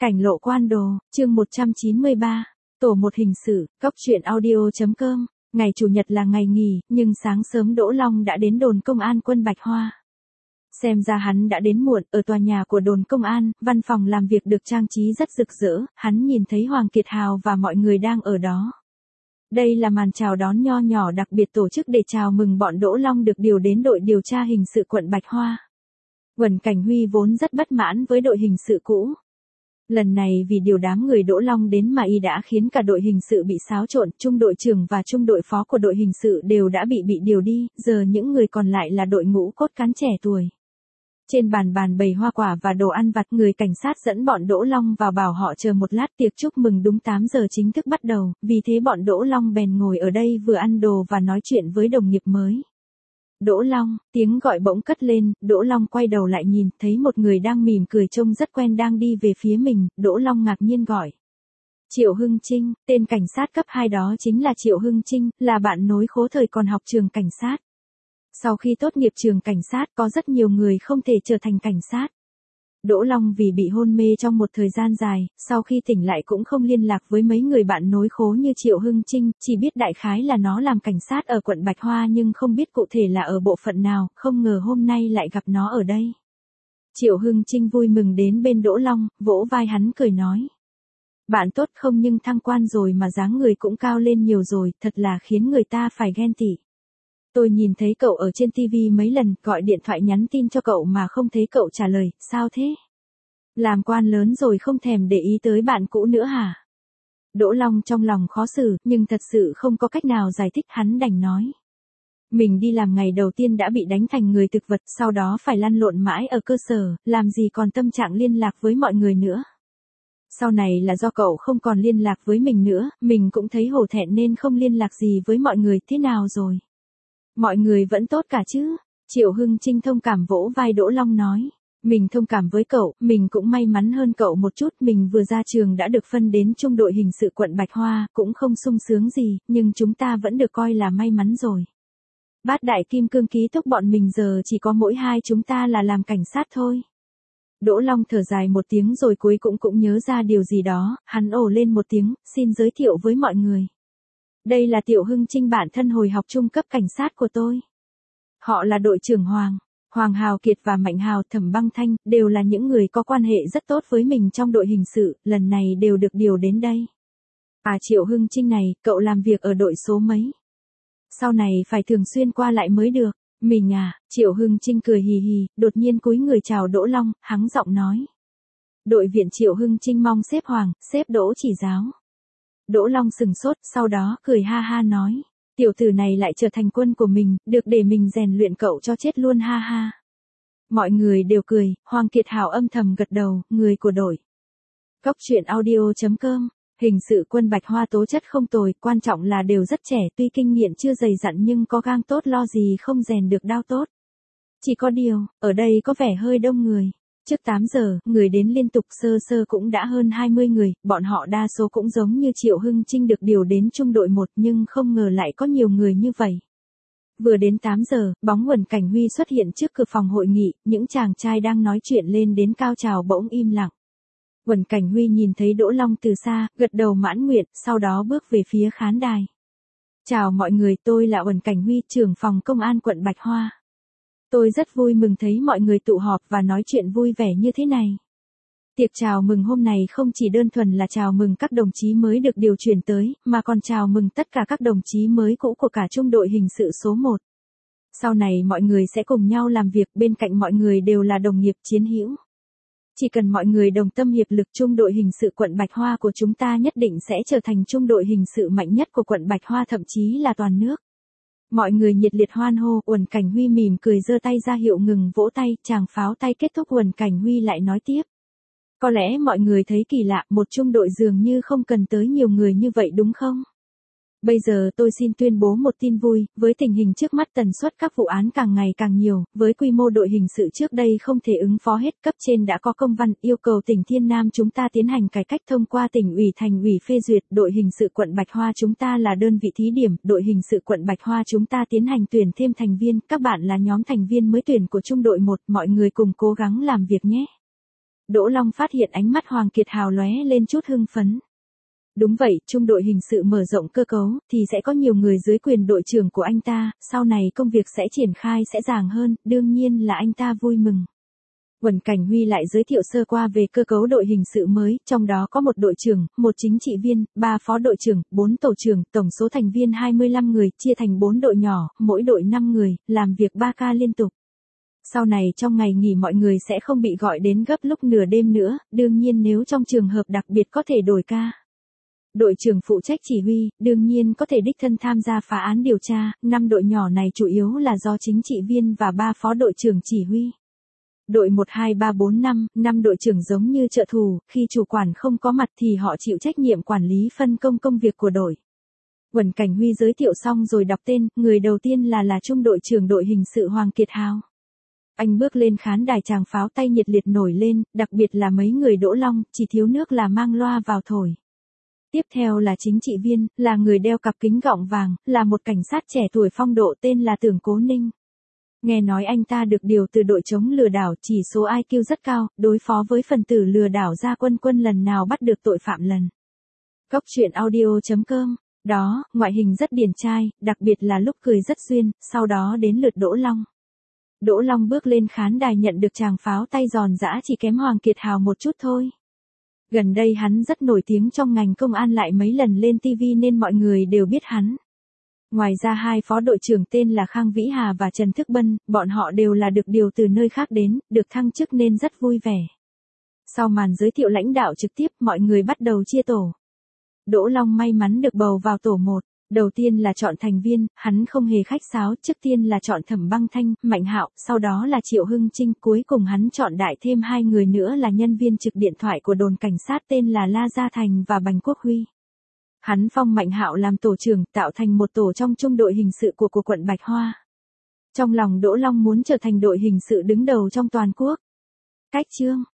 Cảnh lộ quan đồ, chương 193, tổ một hình sự, góc truyện audio.com, ngày Chủ nhật là ngày nghỉ, nhưng sáng sớm Đỗ Long đã đến đồn công an quân Bạch Hoa. Xem ra hắn đã đến muộn, ở tòa nhà của đồn công an, văn phòng làm việc được trang trí rất rực rỡ, hắn nhìn thấy Hoàng Kiệt Hào và mọi người đang ở đó. Đây là màn chào đón nho nhỏ đặc biệt tổ chức để chào mừng bọn Đỗ Long được điều đến đội điều tra hình sự quận Bạch Hoa. Uẩn Cảnh Huy vốn rất bất mãn với đội hình sự cũ. Lần này vì điều đám người Đỗ Long đến mà y đã khiến cả đội hình sự bị xáo trộn, trung đội trưởng và trung đội phó của đội hình sự đều đã bị điều đi, giờ những người còn lại là đội ngũ cốt cán trẻ tuổi. Trên bàn bày hoa quả và đồ ăn vặt, người cảnh sát dẫn bọn Đỗ Long vào bảo họ chờ một lát, tiệc chúc mừng đúng 8 giờ chính thức bắt đầu, vì thế bọn Đỗ Long bèn ngồi ở đây vừa ăn đồ và nói chuyện với đồng nghiệp mới. Đỗ Long, tiếng gọi bỗng cất lên, Đỗ Long quay đầu lại nhìn, thấy một người đang mỉm cười trông rất quen đang đi về phía mình, Đỗ Long ngạc nhiên gọi. Triệu Hưng Trinh, tên cảnh sát cấp 2 đó chính là Triệu Hưng Trinh, là bạn nối khố thời còn học trường cảnh sát. Sau khi tốt nghiệp trường cảnh sát, có rất nhiều người không thể trở thành cảnh sát. Đỗ Long vì bị hôn mê trong một thời gian dài, sau khi tỉnh lại cũng không liên lạc với mấy người bạn nối khố như Triệu Hưng Trinh, chỉ biết đại khái là nó làm cảnh sát ở quận Bạch Hoa nhưng không biết cụ thể là ở bộ phận nào, không ngờ hôm nay lại gặp nó ở đây. Triệu Hưng Trinh vui mừng đến bên Đỗ Long, vỗ vai hắn cười nói. Bạn tốt không, nhưng thăng quan rồi mà dáng người cũng cao lên nhiều rồi, thật là khiến người ta phải ghen tị. Tôi nhìn thấy cậu ở trên TV mấy lần, gọi điện thoại nhắn tin cho cậu mà không thấy cậu trả lời, sao thế? Làm quan lớn rồi không thèm để ý tới bạn cũ nữa hả? Đỗ Long trong lòng khó xử, nhưng thật sự không có cách nào giải thích, hắn đành nói. Mình đi làm ngày đầu tiên đã bị đánh thành người thực vật, sau đó phải lăn lộn mãi ở cơ sở, làm gì còn tâm trạng liên lạc với mọi người nữa. Sau này là do cậu không còn liên lạc với mình nữa, mình cũng thấy hổ thẹn nên không liên lạc gì với mọi người, thế nào rồi? Mọi người vẫn tốt cả chứ? Triệu Hưng Trinh thông cảm vỗ vai Đỗ Long nói. Mình thông cảm với cậu, mình cũng may mắn hơn cậu một chút, mình vừa ra trường đã được phân đến trung đội hình sự quận Bạch Hoa, cũng không sung sướng gì, nhưng chúng ta vẫn được coi là may mắn rồi. Bát đại kim cương ký túc bọn mình giờ chỉ có mỗi hai chúng ta là làm cảnh sát thôi. Đỗ Long thở dài một tiếng rồi cuối cũng nhớ ra điều gì đó, hắn ồ lên một tiếng, xin giới thiệu với mọi người. Đây là Tiểu Hưng Trinh, bạn thân hồi học trung cấp cảnh sát của tôi. Họ là đội trưởng Hoàng Hào Kiệt và Mạnh Hào, Thẩm Băng Thanh, đều là những người có quan hệ rất tốt với mình trong đội hình sự, lần này đều được điều đến đây. À, Triệu Hưng Trinh này, cậu làm việc ở đội số mấy? Sau này phải thường xuyên qua lại mới được. Mình à, Triệu Hưng Trinh cười hì hì, đột nhiên cúi người chào Đỗ Long, hắng giọng nói. Đội viện Triệu Hưng Trinh mong sếp Hoàng, sếp Đỗ chỉ giáo. Đỗ Long sừng sốt, sau đó cười ha ha nói. Tiểu tử này lại trở thành quân của mình, được để mình rèn luyện cậu cho chết luôn ha ha. Mọi người đều cười, Hoàng Kiệt Hào âm thầm gật đầu, người của đội. Góc truyện audio.com, hình sự quân Bạch Hoa tố chất không tồi, quan trọng là đều rất trẻ, tuy kinh nghiệm chưa dày dặn nhưng có gang tốt, lo gì không rèn được đao tốt. Chỉ có điều, ở đây có vẻ hơi đông người. Trước 8 giờ, người đến liên tục, sơ cũng đã hơn 20 người, bọn họ đa số cũng giống như Triệu Hưng Trinh được điều đến trung đội 1 nhưng không ngờ lại có nhiều người như vậy. Vừa đến 8 giờ, bóng Uẩn Cảnh Huy xuất hiện trước cửa phòng hội nghị, những chàng trai đang nói chuyện lên đến cao trào bỗng im lặng. Uẩn Cảnh Huy nhìn thấy Đỗ Long từ xa, gật đầu mãn nguyện, sau đó bước về phía khán đài. Chào mọi người, tôi là Uẩn Cảnh Huy, trưởng phòng công an quận Bạch Hoa. Tôi rất vui mừng thấy mọi người tụ họp và nói chuyện vui vẻ như thế này. Tiệc chào mừng hôm nay không chỉ đơn thuần là chào mừng các đồng chí mới được điều chuyển tới, mà còn chào mừng tất cả các đồng chí mới cũ của cả trung đội hình sự số 1. Sau này mọi người sẽ cùng nhau làm việc, bên cạnh mọi người đều là đồng nghiệp chiến hữu. Chỉ cần mọi người đồng tâm hiệp lực, trung đội hình sự quận Bạch Hoa của chúng ta nhất định sẽ trở thành trung đội hình sự mạnh nhất của quận Bạch Hoa, thậm chí là toàn nước. Mọi người nhiệt liệt hoan hô, Uẩn Cảnh Huy mỉm cười giơ tay ra hiệu ngừng vỗ tay, chàng pháo tay kết thúc, Uẩn Cảnh Huy lại nói tiếp. Có lẽ mọi người thấy kỳ lạ, một trung đội dường như không cần tới nhiều người như vậy đúng không? Bây giờ tôi xin tuyên bố một tin vui, với tình hình trước mắt tần suất các vụ án càng ngày càng nhiều, với quy mô đội hình sự trước đây không thể ứng phó hết, cấp trên đã có công văn yêu cầu tỉnh Thiên Nam chúng ta tiến hành cải cách thông qua tỉnh ủy thành ủy phê duyệt, đội hình sự quận Bạch Hoa chúng ta là đơn vị thí điểm, đội hình sự quận Bạch Hoa chúng ta tiến hành tuyển thêm thành viên, các bạn là nhóm thành viên mới tuyển của trung đội 1, mọi người cùng cố gắng làm việc nhé. Đỗ Long phát hiện ánh mắt Hoàng Kiệt Hào lóe lên chút hưng phấn. Đúng vậy, trung đội hình sự mở rộng cơ cấu, thì sẽ có nhiều người dưới quyền đội trưởng của anh ta, sau này công việc sẽ triển khai sẽ dàng hơn, đương nhiên là anh ta vui mừng. Uẩn Cảnh Huy lại giới thiệu sơ qua về cơ cấu đội hình sự mới, trong đó có một đội trưởng, một chính trị viên, 3 phó đội trưởng, 4 tổ trưởng, tổng số thành viên 25 người, chia thành 4 đội nhỏ, mỗi đội 5 người, làm việc 3 ca liên tục. Sau này trong ngày nghỉ mọi người sẽ không bị gọi đến gấp lúc nửa đêm nữa, đương nhiên nếu trong trường hợp đặc biệt có thể đổi ca. Đội trưởng phụ trách chỉ huy, đương nhiên có thể đích thân tham gia phá án điều tra, 5 đội nhỏ này chủ yếu là do chính trị viên và 3 phó đội trưởng chỉ huy. Đội 1, 2, 3, 4, 5 đội trưởng giống như trợ thủ, khi chủ quản không có mặt thì họ chịu trách nhiệm quản lý phân công công việc của đội. Uẩn Cảnh Huy giới thiệu xong rồi đọc tên, người đầu tiên là trung đội trưởng đội hình sự Hoàng Kiệt Hào. Anh bước lên khán đài tràng pháo tay nhiệt liệt nổi lên, đặc biệt là mấy người Đỗ Long, chỉ thiếu nước là mang loa vào thổi. Tiếp theo là chính trị viên, là người đeo cặp kính gọng vàng, là một cảnh sát trẻ tuổi phong độ tên là Tưởng Cố Ninh. Nghe nói anh ta được điều từ đội chống lừa đảo, chỉ số IQ rất cao, đối phó với phần tử lừa đảo ra quân lần nào bắt được tội phạm lần. Góc truyện audio.com. Đó, ngoại hình rất điển trai, đặc biệt là lúc cười rất duyên, sau đó đến lượt Đỗ Long. Đỗ Long bước lên khán đài nhận được tràng pháo tay giòn giã chỉ kém Hoàng Kiệt Hào một chút thôi. Gần đây hắn rất nổi tiếng trong ngành công an, lại mấy lần lên TV nên mọi người đều biết hắn. Ngoài ra 2 phó đội trưởng tên là Khang Vĩ Hà và Trần Thức Bân, bọn họ đều là được điều từ nơi khác đến, được thăng chức nên rất vui vẻ. Sau màn giới thiệu lãnh đạo trực tiếp, mọi người bắt đầu chia tổ. Đỗ Long may mắn được bầu vào tổ 1. Đầu tiên là chọn thành viên, hắn không hề khách sáo, trước tiên là chọn Thẩm Băng Thanh, Mạnh Hạo, sau đó là Triệu Hưng Trinh, cuối cùng hắn chọn đại thêm 2 người nữa là nhân viên trực điện thoại của đồn cảnh sát tên là La Gia Thành và Bành Quốc Huy. Hắn phong Mạnh Hạo làm tổ trưởng, tạo thành một tổ trong trung đội hình sự của quận Bạch Hoa. Trong lòng Đỗ Long muốn trở thành đội hình sự đứng đầu trong toàn quốc. Cách chương